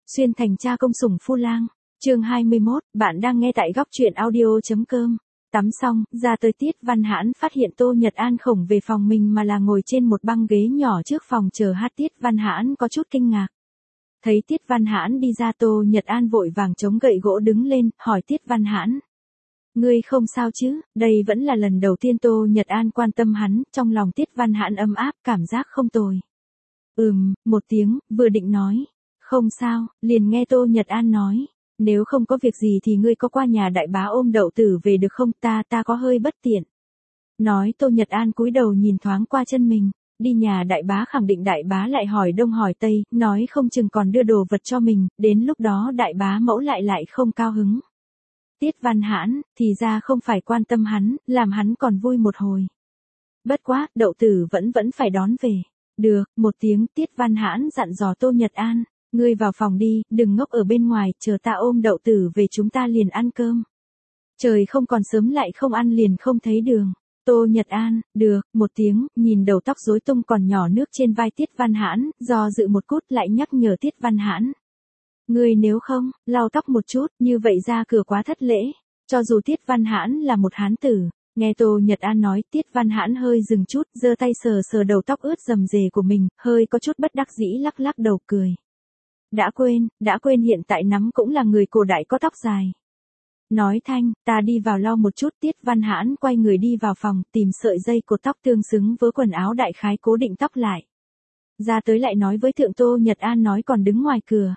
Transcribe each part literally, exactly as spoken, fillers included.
Xuyên thành cha công sủng phu lang. Chương hai mươi mốt, bạn đang nghe tại góc truyện audio.com. Tắm xong, ra tới Tiết Văn Hãn phát hiện Tô Nhật An không về phòng mình mà là ngồi trên một băng ghế nhỏ trước phòng chờ hát. Tiết Văn Hãn có chút kinh ngạc. Thấy Tiết Văn Hãn đi ra, Tô Nhật An vội vàng chống gậy gỗ đứng lên, hỏi Tiết Văn Hãn. Ngươi không sao chứ? Đây vẫn là lần đầu tiên Tô Nhật An quan tâm hắn, trong lòng Tiết Văn Hãn ấm áp, cảm giác không tồi. Ừm, một tiếng, vừa định nói. Không sao, liền nghe Tô Nhật An nói. Nếu không có việc gì thì ngươi có qua nhà đại bá ôm đậu tử về được không, ta ta có hơi bất tiện. Nói Tô Nhật An cúi đầu nhìn thoáng qua chân mình. Đi nhà đại bá khẳng định đại bá lại hỏi đông hỏi tây, nói không chừng còn đưa đồ vật cho mình, đến lúc đó đại bá mẫu lại lại không cao hứng. Tiết Văn Hãn, thì ra không phải quan tâm hắn, làm hắn còn vui một hồi. Bất quá, đậu tử vẫn vẫn phải đón về. Được, một tiếng, Tiết Văn Hãn dặn dò Tô Nhật An, ngươi vào phòng đi, đừng ngốc ở bên ngoài, chờ ta ôm đậu tử về chúng ta liền ăn cơm. Trời không còn sớm lại không ăn liền không thấy đường. Tô Nhật An, được, một tiếng, nhìn đầu tóc rối tung còn nhỏ nước trên vai Tiết Văn Hãn, do dự một cút lại nhắc nhở Tiết Văn Hãn. Ngươi nếu không, lau tóc một chút, như vậy ra cửa quá thất lễ. Cho dù Tiết Văn Hãn là một hán tử, nghe Tô Nhật An nói, Tiết Văn Hãn hơi dừng chút, giơ tay sờ sờ đầu tóc ướt rầm rề của mình, hơi có chút bất đắc dĩ lắc lắc đầu cười. Đã quên, đã quên hiện tại nắm cũng là người cổ đại có tóc dài. Nói thanh, ta đi vào lau một chút. Tiết Văn Hãn quay người đi vào phòng, tìm sợi dây cột tóc tương xứng với quần áo đại khái cố định tóc lại. Ra tới lại nói với thượng Tô Nhật An nói còn đứng ngoài cửa.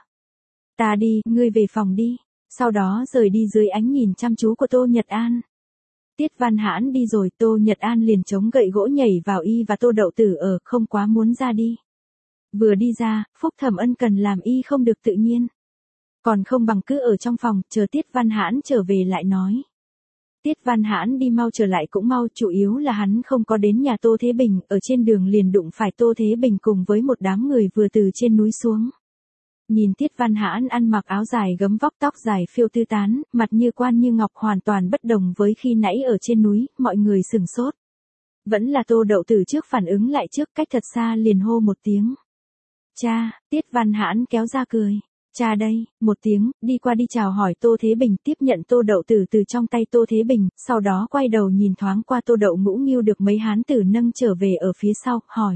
Ta đi, ngươi về phòng đi. Sau đó rời đi dưới ánh nhìn chăm chú của Tô Nhật An. Tiết Văn Hãn đi rồi, Tô Nhật An liền chống gậy gỗ nhảy vào y và Tô Đậu Tử ở, không quá muốn ra đi. Vừa đi ra, Phúc Thẩm ân cần làm y không được tự nhiên. Còn không bằng cứ ở trong phòng, chờ Tiết Văn Hãn trở về lại nói. Tiết Văn Hãn đi mau trở lại cũng mau, chủ yếu là hắn không có đến nhà Tô Thế Bình, ở trên đường liền đụng phải Tô Thế Bình cùng với một đám người vừa từ trên núi xuống. Nhìn Tiết Văn Hãn ăn mặc áo dài gấm vóc tóc dài phiêu tư tán, mặt như quan như ngọc hoàn toàn bất đồng với khi nãy ở trên núi, mọi người sửng sốt. Vẫn là Tô Đậu Tử trước phản ứng lại trước, cách thật xa liền hô một tiếng. Cha, Tiết Văn Hãn kéo ra cười. Cha đây, một tiếng, đi qua đi chào hỏi Tô Thế Bình, tiếp nhận Tô Đậu Tử từ trong tay Tô Thế Bình, sau đó quay đầu nhìn thoáng qua Tô Đậu Ngũ Nghiêu được mấy hán tử nâng trở về ở phía sau, hỏi.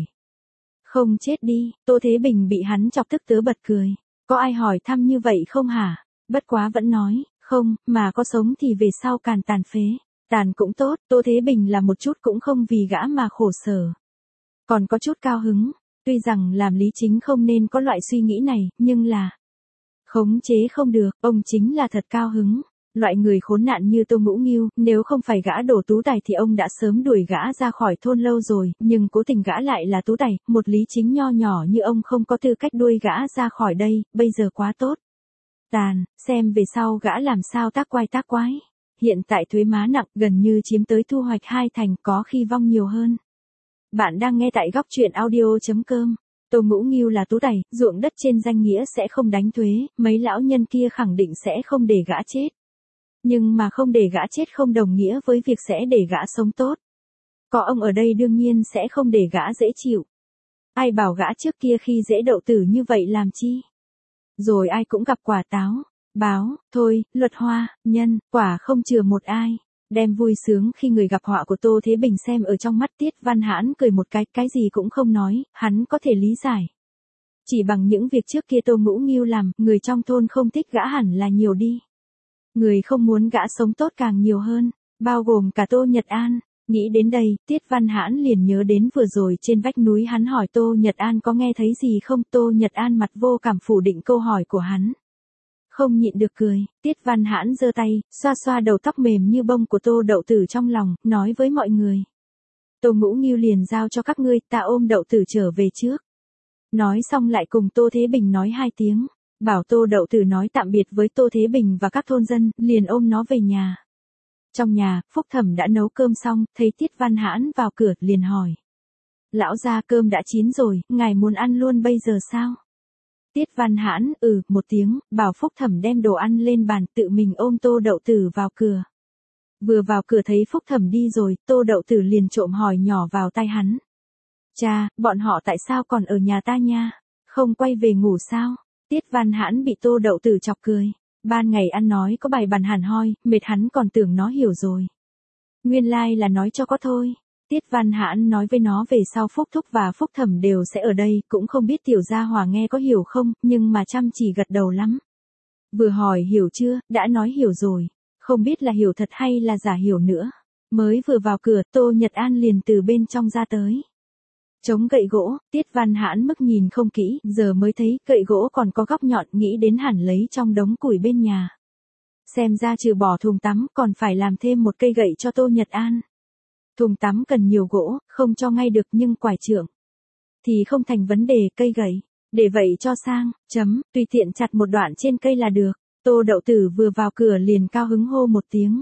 Không chết đi, Tô Thế Bình bị hắn chọc tức tớ bật cười. Có ai hỏi thăm như vậy không hả? Bất quá vẫn nói, không, mà có sống thì về sau càn tàn phế. Tàn cũng tốt, Tô Thế Bình là một chút cũng không vì gã mà khổ sở. Còn có chút cao hứng, tuy rằng làm lý chính không nên có loại suy nghĩ này, nhưng là khống chế không được, ông chính là thật cao hứng. Loại người khốn nạn như Tô Ngũ Nghiêu, nếu không phải gã đổ tú tài thì ông đã sớm đuổi gã ra khỏi thôn lâu rồi, nhưng cố tình gã lại là tú tài, một lý chính nho nhỏ như ông không có tư cách đuổi gã ra khỏi đây, bây giờ quá tốt. Tàn, xem về sau gã làm sao tác quái tác quái. Hiện tại thuế má nặng gần như chiếm tới thu hoạch hai thành, có khi vong nhiều hơn. Bạn đang nghe tại góc truyện audio.com. Tô Ngũ Nghiêu là tú tài, ruộng đất trên danh nghĩa sẽ không đánh thuế, mấy lão nhân kia khẳng định sẽ không để gã chết. Nhưng mà không để gã chết không đồng nghĩa với việc sẽ để gã sống tốt. Có ông ở đây đương nhiên sẽ không để gã dễ chịu. Ai bảo gã trước kia khi dễ Đậu Tử như vậy làm chi? Rồi ai cũng gặp quả táo, báo, thôi, luật hoa, nhân, quả không chừa một ai. Đem vui sướng khi người gặp họa của Tô Thế Bình xem ở trong mắt. Tiết Văn Hãn cười một cái, cái gì cũng không nói, hắn có thể lý giải. Chỉ bằng những việc trước kia Tô Ngũ Nghiêu làm, người trong thôn không thích gã hẳn là nhiều đi. Người không muốn gã sống tốt càng nhiều hơn, bao gồm cả Tô Nhật An. Nghĩ đến đây, Tiết Văn Hãn liền nhớ đến vừa rồi trên vách núi hắn hỏi Tô Nhật An có nghe thấy gì không. Tô Nhật An mặt vô cảm phủ định câu hỏi của hắn. Không nhịn được cười, Tiết Văn Hãn giơ tay, xoa xoa đầu tóc mềm như bông của Tô Đậu Tử trong lòng, nói với mọi người. Tô Ngũ Nghiêu liền giao cho các ngươi, ta ôm Đậu Tử trở về trước. Nói xong lại cùng Tô Thế Bình nói hai tiếng, bảo Tô Đậu Tử nói tạm biệt với Tô Thế Bình và các thôn dân, liền ôm nó về nhà. Trong nhà, Phúc Thẩm đã nấu cơm xong, thấy Tiết Văn Hãn vào cửa, liền hỏi. Lão gia cơm đã chín rồi, ngài muốn ăn luôn bây giờ sao? Tiết Văn Hãn, ừ, một tiếng, bảo Phúc Thẩm đem đồ ăn lên bàn, tự mình ôm Tô Đậu Tử vào cửa. Vừa vào cửa thấy Phúc Thẩm đi rồi, Tô Đậu Tử liền trộm hỏi nhỏ vào tai hắn. Cha, bọn họ tại sao còn ở nhà ta nha? Không quay về ngủ sao? Tiết Văn Hãn bị Tô Đậu Tử chọc cười. Ban ngày ăn nói có bài bản hẳn hoi, mệt hắn còn tưởng nó hiểu rồi. Nguyên lai like là nói cho có thôi. Tiết Văn Hãn nói với nó về sau Phúc Thúc và Phúc Thẩm đều sẽ ở đây, cũng không biết tiểu gia hỏa nghe có hiểu không, nhưng mà chăm chỉ gật đầu lắm. Vừa hỏi hiểu chưa, đã nói hiểu rồi. Không biết là hiểu thật hay là giả hiểu nữa. Mới vừa vào cửa, Tô Nhật An liền từ bên trong ra tới. Chống gậy gỗ, Tiết Văn Hãn mức nhìn không kỹ, giờ mới thấy gậy gỗ còn có góc nhọn, nghĩ đến hẳn lấy trong đống củi bên nhà. Xem ra trừ bỏ thùng tắm còn phải làm thêm một cây gậy cho Tô Nhật An. Thùng tắm cần nhiều gỗ, không cho ngay được nhưng quải trượng thì không thành vấn đề, cây gậy. Để vậy cho sang, chấm, tùy tiện chặt một đoạn trên cây là được. Tô Đậu Tử vừa vào cửa liền cao hứng hô một tiếng.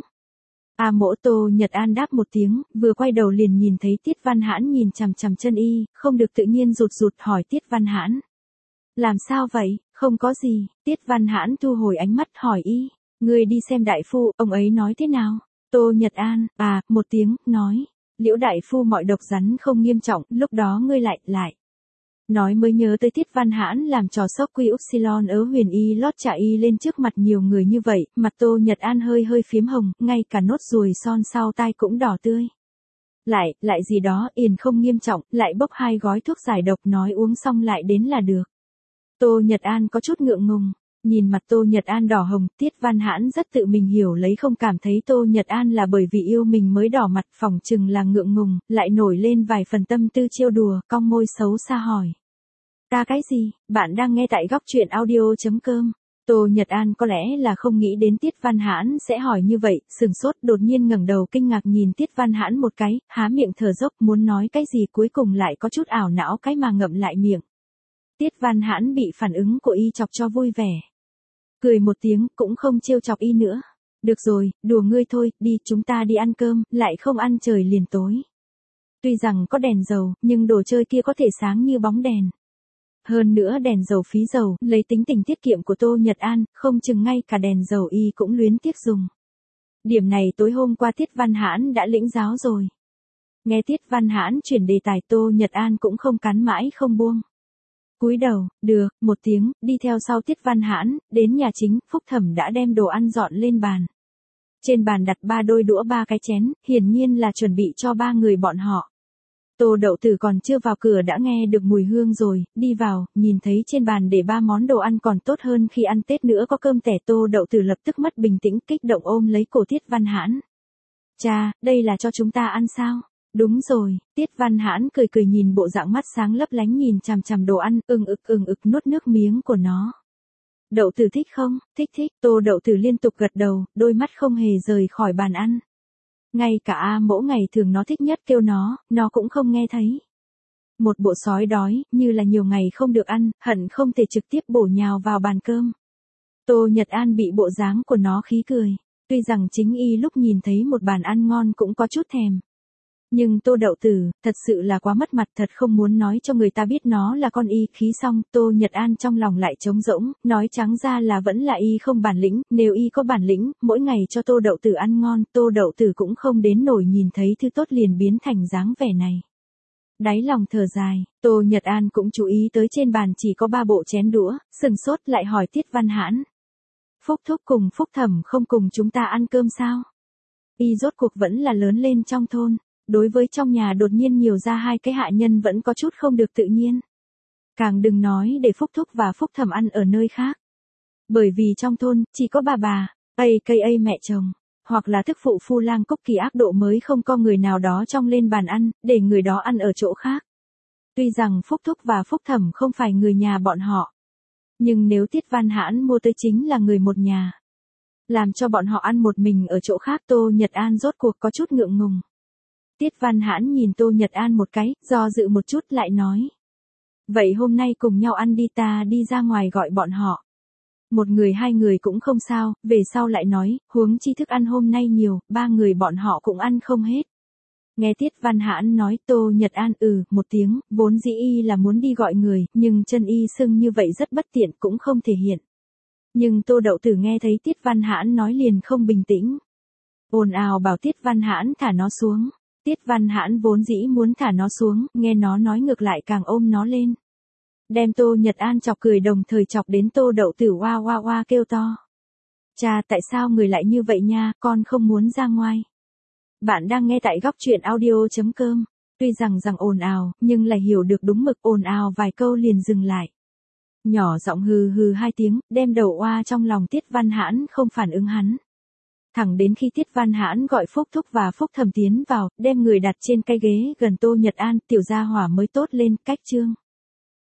A Mỗ. Tô Nhật An đáp một tiếng, vừa quay đầu liền nhìn thấy Tiết Văn Hãn nhìn chằm chằm chân y, không được tự nhiên rụt rụt hỏi Tiết Văn Hãn. Làm sao vậy, không có gì. Tiết Văn Hãn thu hồi ánh mắt hỏi y, ngươi đi xem đại phu, ông ấy nói thế nào? Tô Nhật An, à, một tiếng, nói, Liễu đại phu mọi độc rắn không nghiêm trọng, lúc đó ngươi lại, lại. Nói mới nhớ tới Tiết Văn Hãn làm trò sốc quy upsilon ớ huyền y lót trả y lên trước mặt nhiều người như vậy, mặt Tô Nhật An hơi hơi phiếm hồng, ngay cả nốt ruồi son sau tai cũng đỏ tươi. Lại, lại gì đó, yền không nghiêm trọng, lại bốc hai gói thuốc giải độc nói uống xong lại đến là được. Tô Nhật An có chút ngượng ngùng, nhìn mặt Tô Nhật An đỏ hồng, Tiết Văn Hãn rất tự mình hiểu lấy không cảm thấy Tô Nhật An là bởi vì yêu mình mới đỏ mặt, phỏng chừng là ngượng ngùng, lại nổi lên vài phần tâm tư trêu đùa, cong môi xấu xa hỏi. Ta cái gì, bạn đang nghe tại góc truyện audio.com. Tô Nhật An có lẽ là không nghĩ đến Tiết Văn Hãn sẽ hỏi như vậy, sừng sốt đột nhiên ngẩng đầu kinh ngạc nhìn Tiết Văn Hãn một cái, há miệng thở dốc muốn nói cái gì cuối cùng lại có chút ảo não cái mà ngậm lại miệng. Tiết Văn Hãn bị phản ứng của y chọc cho vui vẻ. Cười một tiếng, cũng không trêu chọc y nữa. Được rồi, đùa ngươi thôi, đi, chúng ta đi ăn cơm, lại không ăn trời liền tối. Tuy rằng có đèn dầu, nhưng đồ chơi kia có thể sáng như bóng đèn. Hơn nữa đèn dầu phí dầu, lấy tính tình tiết kiệm của Tô Nhật An, không chừng ngay cả đèn dầu y cũng luyến tiếc dùng. Điểm này tối hôm qua Tiết Văn Hãn đã lĩnh giáo rồi. Nghe Tiết Văn Hãn chuyển đề tài Tô Nhật An cũng không cắn mãi không buông. Cúi đầu, được, một tiếng, đi theo sau Tiết Văn Hãn, đến nhà chính, Phúc Thẩm đã đem đồ ăn dọn lên bàn. Trên bàn đặt ba đôi đũa ba cái chén, hiển nhiên là chuẩn bị cho ba người bọn họ. Tô Đậu Tử còn chưa vào cửa đã nghe được mùi hương rồi, đi vào, nhìn thấy trên bàn để ba món đồ ăn còn tốt hơn khi ăn Tết nữa có cơm tẻ. Tô Đậu Tử lập tức mất bình tĩnh, kích động ôm lấy cổ Tiết Văn Hãn. Cha, đây là cho chúng ta ăn sao? Đúng rồi, Tiết Văn Hãn cười cười nhìn bộ dạng mắt sáng lấp lánh nhìn chằm chằm đồ ăn, ưng ực ưng ực nuốt nước miếng của nó. Đậu Tử thích không? Thích thích. Tô Đậu Tử liên tục gật đầu, đôi mắt không hề rời khỏi bàn ăn. Ngay cả A Mỗ ngày thường nó thích nhất kêu nó, nó cũng không nghe thấy. Một bộ sói đói, như là nhiều ngày không được ăn, hận không thể trực tiếp bổ nhào vào bàn cơm. Tô Nhật An bị bộ dáng của nó khí cười. Tuy rằng chính y lúc nhìn thấy một bàn ăn ngon cũng có chút thèm. Nhưng Tô Đậu Tử, thật sự là quá mất mặt, thật không muốn nói cho người ta biết nó là con y. Khí xong, Tô Nhật An trong lòng lại trống rỗng, nói trắng ra là vẫn là y không bản lĩnh, nếu y có bản lĩnh, mỗi ngày cho Tô Đậu Tử ăn ngon, Tô Đậu Tử cũng không đến nổi nhìn thấy thứ tốt liền biến thành dáng vẻ này. Đáy lòng thở dài, Tô Nhật An cũng chú ý tới trên bàn chỉ có ba bộ chén đũa, sừng sốt lại hỏi Tiết Văn Hãn. Phúc Thúc cùng Phúc Thẩm không cùng chúng ta ăn cơm sao? Y rốt cuộc vẫn là lớn lên trong thôn. Đối với trong nhà đột nhiên nhiều ra hai cái hạ nhân vẫn có chút không được tự nhiên. Càng đừng nói để Phúc Thúc và Phúc Thẩm ăn ở nơi khác. Bởi vì trong thôn, chỉ có bà bà, a ca a mẹ chồng, hoặc là thức phụ phu lang Cúc Kỳ ác độ mới không có người nào đó trong lên bàn ăn, để người đó ăn ở chỗ khác. Tuy rằng Phúc Thúc và Phúc Thẩm không phải người nhà bọn họ. Nhưng nếu Tiết Văn Hãn mua tới chính là người một nhà. Làm cho bọn họ ăn một mình ở chỗ khác Tô Nhật An rốt cuộc có chút ngượng ngùng. Tiết Văn Hãn nhìn Tô Nhật An một cái, do dự một chút lại nói. Vậy hôm nay cùng nhau ăn đi, ta đi ra ngoài gọi bọn họ. Một người hai người cũng không sao, về sau lại nói, huống chi thức ăn hôm nay nhiều, ba người bọn họ cũng ăn không hết. Nghe Tiết Văn Hãn nói Tô Nhật An ừ, một tiếng, vốn dĩ y là muốn đi gọi người, nhưng chân y sưng như vậy rất bất tiện cũng không thể hiện. Nhưng Tô Đậu Tử nghe thấy Tiết Văn Hãn nói liền không bình tĩnh. Ồn ào bảo Tiết Văn Hãn thả nó xuống. Tiết Văn Hãn vốn dĩ muốn thả nó xuống, nghe nó nói ngược lại càng ôm nó lên. Đem Tô Nhật An chọc cười đồng thời chọc đến Tô Đậu Tử oa oa oa kêu to. Cha, tại sao người lại như vậy nha, con không muốn ra ngoài. Bạn đang nghe tại góc truyện audio.com. Tuy rằng rằng ồn ào, nhưng lại hiểu được đúng mực, ồn ào vài câu liền dừng lại. Nhỏ giọng hừ hừ hai tiếng, đem đầu oa trong lòng Tiết Văn Hãn không phản ứng hắn. Thẳng đến khi Tiết Văn Hãn gọi Phúc Thúc và Phúc Thẩm tiến vào, đem người đặt trên cái ghế gần Tô Nhật An, tiểu gia hỏa mới tốt lên, cách chương.